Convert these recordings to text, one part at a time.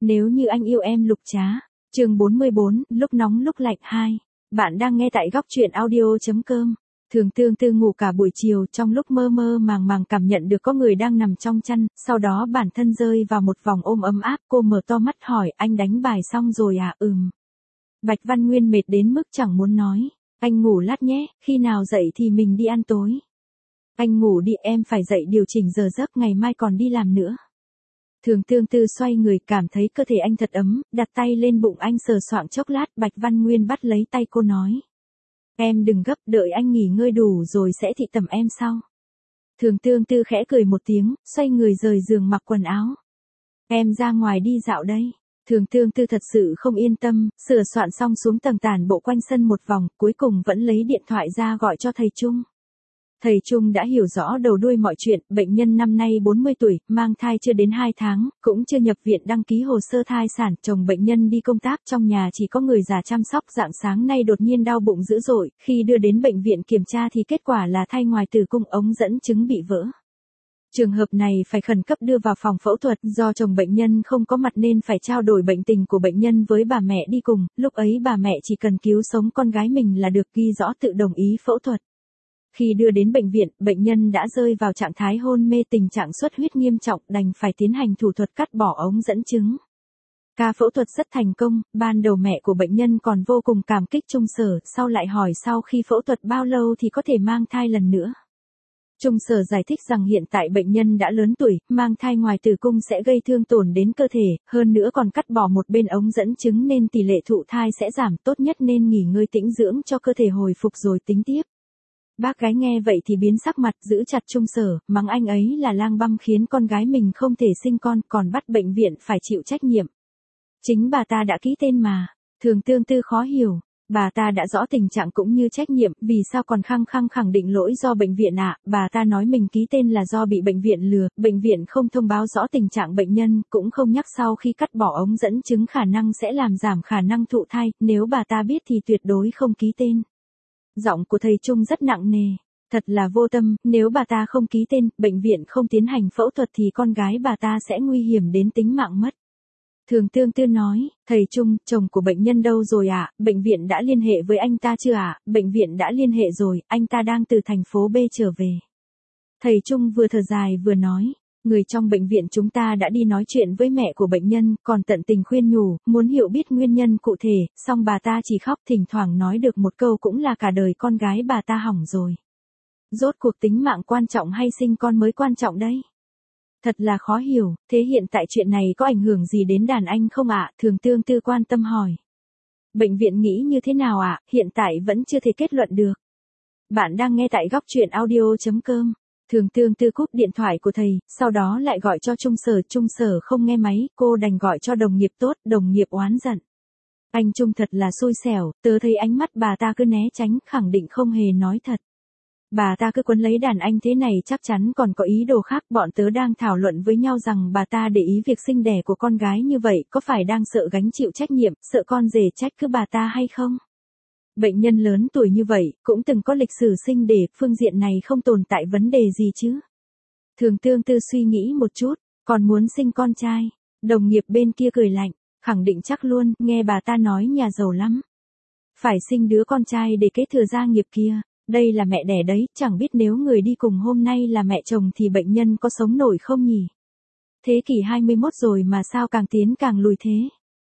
Nếu như anh yêu em Lục Trá. Chương 44, lúc nóng lúc lạnh 2. Bạn đang nghe tại góc truyện audio.com. Thường Tương Tư ngủ cả buổi chiều, trong lúc mơ mơ màng màng cảm nhận được có người đang nằm trong chăn, sau đó bản thân rơi vào một vòng ôm ấm áp, cô mở to mắt hỏi, anh đánh bài xong rồi à? Bạch Văn Nguyên mệt đến mức chẳng muốn nói. Anh ngủ lát nhé, khi nào dậy thì mình đi ăn tối. Anh ngủ đi, em phải dậy điều chỉnh giờ giấc, ngày mai còn đi làm nữa. Thường Tương Tư xoay người, cảm thấy cơ thể anh thật ấm, đặt tay lên bụng anh sờ soạng chốc lát, Bạch Văn Nguyên bắt lấy tay cô nói. Em đừng gấp, đợi anh nghỉ ngơi đủ rồi sẽ thị tẩm em sau. Thường Tương Tư khẽ cười một tiếng, xoay người rời giường mặc quần áo. Em ra ngoài đi dạo đây. Thường Tương Tư thật sự không yên tâm, sửa soạn xong xuống tầng tản bộ quanh sân một vòng, cuối cùng vẫn lấy điện thoại ra gọi cho thầy Trung. Thầy Trung đã hiểu rõ đầu đuôi mọi chuyện, bệnh nhân năm nay 40 tuổi, mang thai chưa đến 2 tháng, cũng chưa nhập viện đăng ký hồ sơ thai sản, chồng bệnh nhân đi công tác, trong nhà chỉ có người già chăm sóc, rạng sáng nay đột nhiên đau bụng dữ dội, khi đưa đến bệnh viện kiểm tra thì kết quả là thai ngoài tử cung, ống dẫn trứng bị vỡ. Trường hợp này phải khẩn cấp đưa vào phòng phẫu thuật, do chồng bệnh nhân không có mặt nên phải trao đổi bệnh tình của bệnh nhân với bà mẹ đi cùng, lúc ấy bà mẹ chỉ cần cứu sống con gái mình là được, ghi rõ tự đồng ý phẫu thuật. Khi đưa đến bệnh viện, bệnh nhân đã rơi vào trạng thái hôn mê, tình trạng xuất huyết nghiêm trọng, đành phải tiến hành thủ thuật cắt bỏ ống dẫn trứng. Ca phẫu thuật rất thành công, ban đầu mẹ của bệnh nhân còn vô cùng cảm kích Trung Sở, sau lại hỏi sau khi phẫu thuật bao lâu thì có thể mang thai lần nữa. Trung Sở giải thích rằng hiện tại bệnh nhân đã lớn tuổi, mang thai ngoài tử cung sẽ gây thương tổn đến cơ thể, hơn nữa còn cắt bỏ một bên ống dẫn trứng nên tỷ lệ thụ thai sẽ giảm, tốt nhất nên nghỉ ngơi tĩnh dưỡng cho cơ thể hồi phục rồi tính tiếp. Bác gái nghe vậy thì biến sắc mặt, giữ chặt Trung Sở, mắng anh ấy là lang băm khiến con gái mình không thể sinh con, còn bắt bệnh viện phải chịu trách nhiệm. Chính bà ta đã ký tên mà. Thường Tương Tư khó hiểu, bà ta đã rõ tình trạng cũng như trách nhiệm, vì sao còn khăng khăng khẳng định lỗi do bệnh viện ạ? Bà ta nói mình ký tên là do bị bệnh viện lừa, bệnh viện không thông báo rõ tình trạng bệnh nhân, cũng không nhắc sau khi cắt bỏ ống dẫn trứng khả năng sẽ làm giảm khả năng thụ thai, nếu bà ta biết thì tuyệt đối không ký tên. Giọng của thầy Trung rất nặng nề, thật là vô tâm, nếu bà ta không ký tên, bệnh viện không tiến hành phẫu thuật thì con gái bà ta sẽ nguy hiểm đến tính mạng mất. Thường Tương Tư nói, thầy Trung, chồng của bệnh nhân đâu rồi ạ? Bệnh viện đã liên hệ với anh ta chưa ạ? Bệnh viện đã liên hệ rồi, anh ta đang từ thành phố B trở về. Thầy Trung vừa thở dài vừa nói, người trong bệnh viện chúng ta đã đi nói chuyện với mẹ của bệnh nhân, còn tận tình khuyên nhủ, muốn hiểu biết nguyên nhân cụ thể, song bà ta chỉ khóc, thỉnh thoảng nói được một câu cũng là cả đời con gái bà ta hỏng rồi. Rốt cuộc tính mạng quan trọng hay sinh con mới quan trọng đấy? Thật là khó hiểu, thế hiện tại chuyện này có ảnh hưởng gì đến đàn anh không ạ? Thường Tương Tư quan tâm hỏi. Bệnh viện nghĩ như thế nào ạ? Hiện tại vẫn chưa thể kết luận được. Bạn đang nghe tại góc truyện audio.com. Thường Tương Tư cúp điện thoại của thầy, sau đó lại gọi cho Trung Sở không nghe máy, cô đành gọi cho đồng nghiệp tốt, đồng nghiệp oán giận. Anh Trung thật là xui xẻo, tớ thấy ánh mắt bà ta cứ né tránh, khẳng định không hề nói thật. Bà ta cứ quấn lấy đàn anh thế này chắc chắn còn có ý đồ khác, bọn tớ đang thảo luận với nhau rằng bà ta để ý việc sinh đẻ của con gái như vậy, có phải đang sợ gánh chịu trách nhiệm, sợ con rể trách cứ bà ta hay không? Bệnh nhân lớn tuổi như vậy, cũng từng có lịch sử sinh đẻ, phương diện này không tồn tại vấn đề gì chứ. Thường Tương Tư suy nghĩ một chút, còn muốn sinh con trai. Đồng nghiệp bên kia cười lạnh, khẳng định chắc luôn, nghe bà ta nói nhà giàu lắm. Phải sinh đứa con trai để kế thừa gia nghiệp kia, đây là mẹ đẻ đấy, chẳng biết nếu người đi cùng hôm nay là mẹ chồng thì bệnh nhân có sống nổi không nhỉ? Thế kỷ 21 rồi mà sao càng tiến càng lùi thế?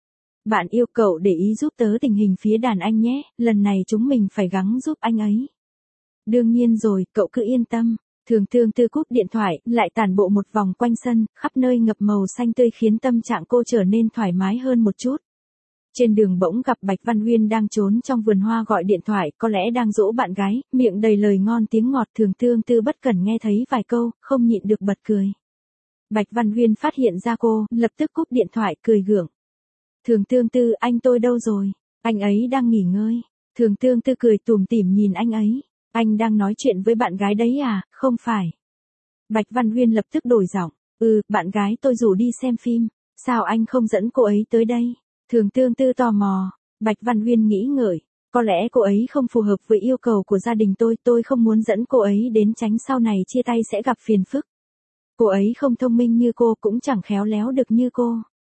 Bạn yêu cậu để ý giúp tớ tình hình phía đàn anh nhé, lần này chúng mình phải gắng giúp anh ấy. Đương nhiên rồi, cậu cứ yên tâm. Thường Tương Tư cúp điện thoại, lại tản bộ một vòng quanh sân, khắp nơi ngập màu xanh tươi khiến tâm trạng cô trở nên thoải mái hơn một chút. Trên đường bỗng gặp Bạch Văn Huyên đang trốn trong vườn hoa gọi điện thoại, có lẽ đang dỗ bạn gái, miệng đầy lời ngon tiếng ngọt. Thường Tương Tư bất cẩn nghe thấy vài câu, không nhịn được bật cười. Bạch Văn Huyên phát hiện ra cô, lập tức cúp điện thoại, cười gượng. Thường Tương Tư, anh tôi đâu rồi? Anh ấy đang nghỉ ngơi. Thường Tương Tư cười tủm tỉm nhìn anh ấy. Anh đang nói chuyện với bạn gái đấy à? Không phải. Bạch Văn Huyên lập tức đổi giọng. Bạn gái tôi rủ đi xem phim. Sao anh không dẫn cô ấy tới đây? Thường Tương Tư tò mò. Bạch Văn Huyên nghĩ ngợi. Có lẽ cô ấy không phù hợp với yêu cầu của gia đình tôi không muốn dẫn cô ấy đến, tránh sau này chia tay sẽ gặp phiền phức. Cô ấy không thông minh như cô, cũng chẳng khéo léo được như cô.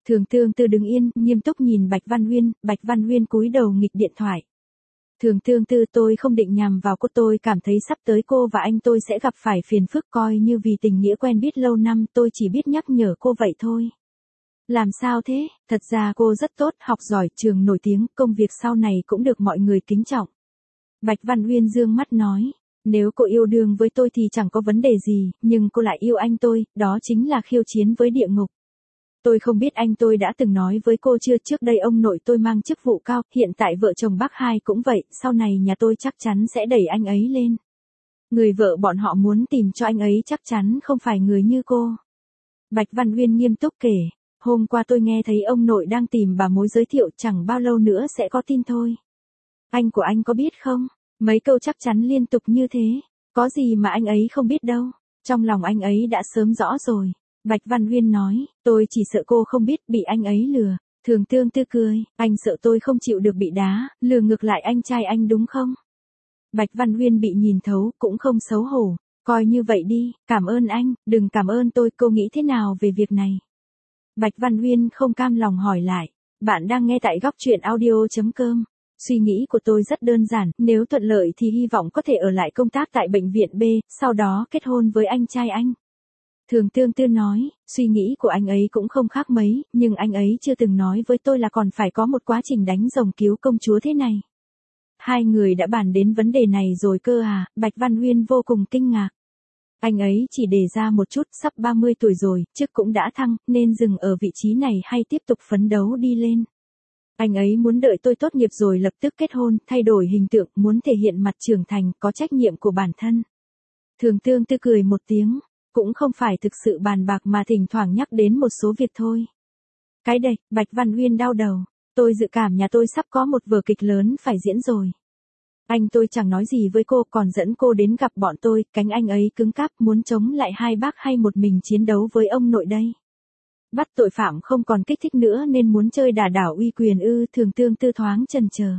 Thường Tương Tư đứng yên, nghiêm túc nhìn Bạch Văn Huyên cúi đầu nghịch điện thoại. Thường Tương Tư, tôi không định nhằm vào cô, tôi cảm thấy sắp tới cô và anh tôi sẽ gặp phải phiền phức, coi như vì tình nghĩa quen biết lâu năm, tôi chỉ biết nhắc nhở cô vậy thôi. Làm sao thế, thật ra cô rất tốt, học giỏi, trường nổi tiếng, công việc sau này cũng được mọi người kính trọng. Bạch Văn Huyên dương mắt nói, nếu cô yêu đương với tôi thì chẳng có vấn đề gì, nhưng cô lại yêu anh tôi, đó chính là khiêu chiến với địa ngục. Tôi không biết anh tôi đã từng nói với cô chưa, trước đây ông nội tôi mang chức vụ cao, hiện tại vợ chồng bác hai cũng vậy, sau này nhà tôi chắc chắn sẽ đẩy anh ấy lên. Người vợ bọn họ muốn tìm cho anh ấy chắc chắn không phải người như cô. Bạch Văn Huyên nghiêm túc kể, hôm qua tôi nghe thấy ông nội đang tìm bà mối giới thiệu, chẳng bao lâu nữa sẽ có tin thôi. Anh của anh có biết không? Mấy câu chắc chắn liên tục như thế, có gì mà anh ấy không biết đâu, trong lòng anh ấy đã sớm rõ rồi. Bạch Văn Huyên nói, tôi chỉ sợ cô không biết, bị anh ấy lừa. Thường Tương Tư cười, anh sợ tôi không chịu được bị đá, lừa ngược lại anh trai anh đúng không? Bạch Văn Huyên bị nhìn thấu, cũng không xấu hổ, coi như vậy đi, cảm ơn anh, đừng cảm ơn tôi, cô nghĩ thế nào về việc này? Bạch Văn Huyên không cam lòng hỏi lại, bạn đang nghe tại góc truyện audio.com. Suy nghĩ của tôi rất đơn giản, nếu thuận lợi thì hy vọng có thể ở lại công tác tại bệnh viện B, sau đó kết hôn với anh trai anh. Thường Tương Tư nói, suy nghĩ của anh ấy cũng không khác mấy, nhưng anh ấy chưa từng nói với tôi là còn phải có một quá trình đánh rồng cứu công chúa thế này. Hai người đã bàn đến vấn đề này rồi cơ à, Bạch Văn Huyên vô cùng kinh ngạc. Anh ấy chỉ đề ra một chút, sắp 30 tuổi rồi, chức cũng đã thăng, nên dừng ở vị trí này hay tiếp tục phấn đấu đi lên. Anh ấy muốn đợi tôi tốt nghiệp rồi lập tức kết hôn, thay đổi hình tượng, muốn thể hiện mặt trưởng thành, có trách nhiệm của bản thân. Thường Tương Tư cười một tiếng, cũng không phải thực sự bàn bạc mà thỉnh thoảng nhắc đến một số việc thôi. Cái đây, Bạch Văn Huyên đau đầu, tôi dự cảm nhà tôi sắp có một vở kịch lớn phải diễn rồi. Anh tôi chẳng nói gì với cô, còn dẫn cô đến gặp bọn tôi, cánh anh ấy cứng cáp, muốn chống lại hai bác hay một mình chiến đấu với ông nội đây. Bắt tội phạm không còn kích thích nữa nên muốn chơi đả đảo uy quyền ư? Thường Tương Tư thoáng chần chờ.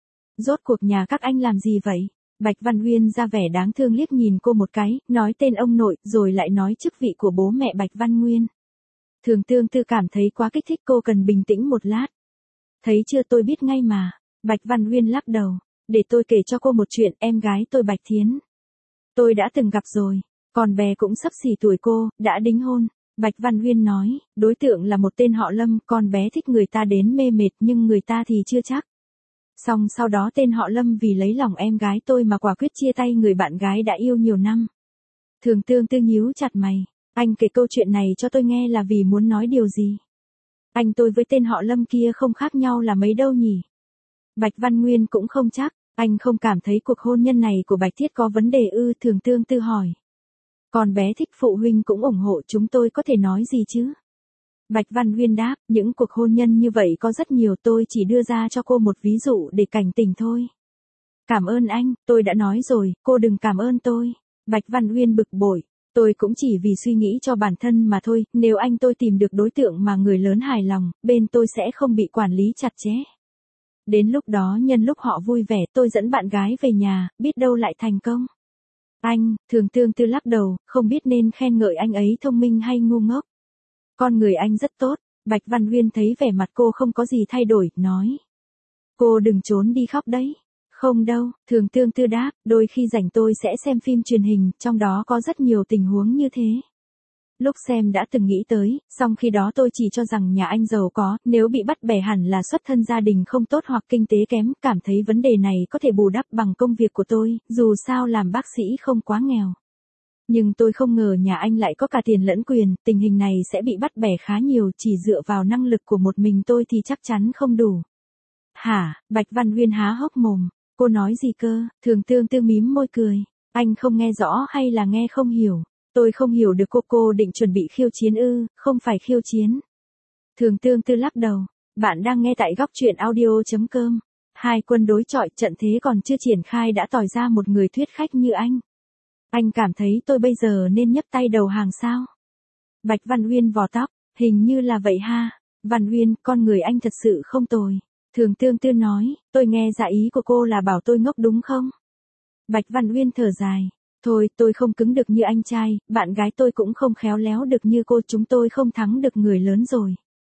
Rốt cuộc nhà các anh làm gì vậy? Bạch Văn Huyên ra vẻ đáng thương liếc nhìn cô một cái, nói tên ông nội, rồi lại nói chức vị của bố mẹ Bạch Văn Nguyên. Thường Tương Tư cảm thấy quá kích thích, cô cần bình tĩnh một lát. Thấy chưa, tôi biết ngay mà. Bạch Văn Huyên lắc đầu. Để tôi kể cho cô một chuyện, em gái tôi Bạch Thiến. Tôi đã từng gặp rồi, con bé cũng sắp xỉ tuổi cô, đã đính hôn. Bạch Văn Huyên nói, đối tượng là một tên họ Lâm, con bé thích người ta đến mê mệt nhưng người ta thì chưa chắc. Xong sau đó tên họ Lâm vì lấy lòng em gái tôi mà quả quyết chia tay người bạn gái đã yêu nhiều năm. Thường Tương Tư nhíu chặt mày, anh kể câu chuyện này cho tôi nghe là vì muốn nói điều gì? Anh tôi với tên họ Lâm kia không khác nhau là mấy đâu nhỉ? Bạch Văn Nguyên cũng không chắc, anh không cảm thấy cuộc hôn nhân này của Bạch Thiết có vấn đề ư? Thường Tương Tư hỏi. Con bé thích, phụ huynh cũng ủng hộ, chúng tôi có thể nói gì chứ? Bạch Văn Huyên đáp, những cuộc hôn nhân như vậy có rất nhiều, tôi chỉ đưa ra cho cô một ví dụ để cảnh tỉnh thôi. Cảm ơn anh, tôi đã nói rồi, cô đừng cảm ơn tôi. Bạch Văn Huyên bực bội, tôi cũng chỉ vì suy nghĩ cho bản thân mà thôi, nếu anh tôi tìm được đối tượng mà người lớn hài lòng, bên tôi sẽ không bị quản lý chặt chẽ. Đến lúc đó nhân lúc họ vui vẻ tôi dẫn bạn gái về nhà, biết đâu lại thành công. Anh, Thường Tương Tư lắc đầu, không biết nên khen ngợi anh ấy thông minh hay ngu ngốc. Con người anh rất tốt. Bạch Văn Huyên thấy vẻ mặt cô không có gì thay đổi, nói. Cô đừng trốn đi khóc đấy. Không đâu, Thường Tương Tư đáp, đôi khi rảnh tôi sẽ xem phim truyền hình, trong đó có rất nhiều tình huống như thế. Lúc xem đã từng nghĩ tới, song khi đó tôi chỉ cho rằng nhà anh giàu có, nếu bị bắt bẻ hẳn là xuất thân gia đình không tốt hoặc kinh tế kém, cảm thấy vấn đề này có thể bù đắp bằng công việc của tôi, dù sao làm bác sĩ không quá nghèo. Nhưng tôi không ngờ nhà anh lại có cả tiền lẫn quyền, tình hình này sẽ bị bắt bẻ khá nhiều, chỉ dựa vào năng lực của một mình tôi thì chắc chắn không đủ. Hả? Bạch Văn Huyên há hốc mồm, cô nói gì cơ? Thường Tương Tư mím môi cười, anh không nghe rõ hay là nghe không hiểu? Tôi không hiểu được, cô định chuẩn bị khiêu chiến ư? Không phải khiêu chiến. Thường Tương Tư lắc đầu, bạn đang nghe tại góc truyện audio.com. Hai quân đối chọi, trận thế còn chưa triển khai đã tỏ ra một người thuyết khách như anh. Anh cảm thấy tôi bây giờ nên nhấc tay đầu hàng sao? Bạch Văn Huyên vò tóc, hình như là vậy ha. Văn Huyên, con người anh thật sự không tồi. Thường Tương Tư nói, tôi nghe dạ ý của cô là bảo tôi ngốc đúng không? Bạch Văn Huyên thở dài. Thôi, tôi không cứng được như anh trai, bạn gái tôi cũng không khéo léo được như cô, chúng tôi không thắng được người lớn rồi.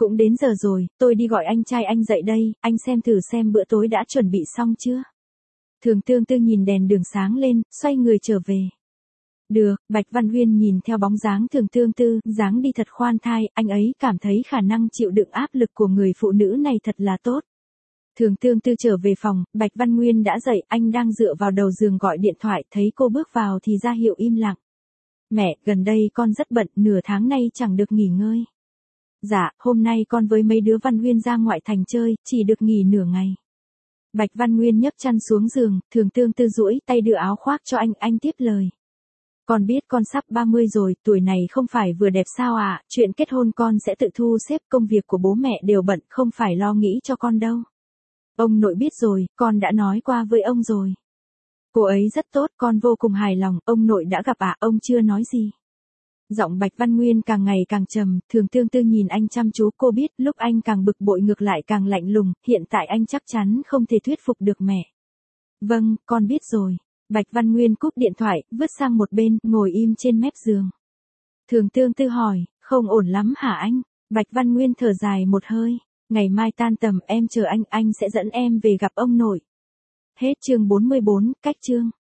Cũng đến giờ rồi, tôi đi gọi anh trai anh dậy đây, anh xem thử xem bữa tối đã chuẩn bị xong chưa. Thường Tương Tư nhìn đèn đường sáng lên, xoay người trở về. Được, Bạch Văn Huyên nhìn theo bóng dáng Thường Tương Tư, dáng đi thật khoan thai, anh ấy cảm thấy khả năng chịu đựng áp lực của người phụ nữ này thật là tốt. Thường Tương Tư trở về phòng, Bạch Văn Nguyên đã dậy, anh đang dựa vào đầu giường gọi điện thoại, thấy cô bước vào thì ra hiệu im lặng. Mẹ, gần đây con rất bận, nửa tháng nay chẳng được nghỉ ngơi. Dạ, hôm nay con với mấy đứa Văn Huyên ra ngoại thành chơi, chỉ được nghỉ nửa ngày. Bạch Văn Nguyên nhấc chăn xuống giường, Thường Tương Tư duỗi tay đưa áo khoác cho anh tiếp lời. Con biết con sắp 30 rồi, tuổi này không phải vừa đẹp sao ạ, chuyện kết hôn con sẽ tự thu xếp, công việc của bố mẹ đều bận, không phải lo nghĩ cho con đâu. Ông nội biết rồi, con đã nói qua với ông rồi. Cô ấy rất tốt, con vô cùng hài lòng, ông nội đã gặp ạ, ông chưa nói gì. Giọng Bạch Văn Nguyên càng ngày càng trầm, Thường Tương Tư nhìn anh chăm chú, cô biết lúc anh càng bực bội ngược lại càng lạnh lùng, hiện tại anh chắc chắn không thể thuyết phục được mẹ. Vâng, con biết rồi. Bạch Văn Nguyên cúp điện thoại, vứt sang một bên, ngồi im trên mép giường. Thường Tương Tư hỏi, không ổn lắm hả anh? Bạch Văn Nguyên thở dài một hơi, ngày mai tan tầm em chờ anh sẽ dẫn em về gặp ông nội. Hết chương 44, cách chương.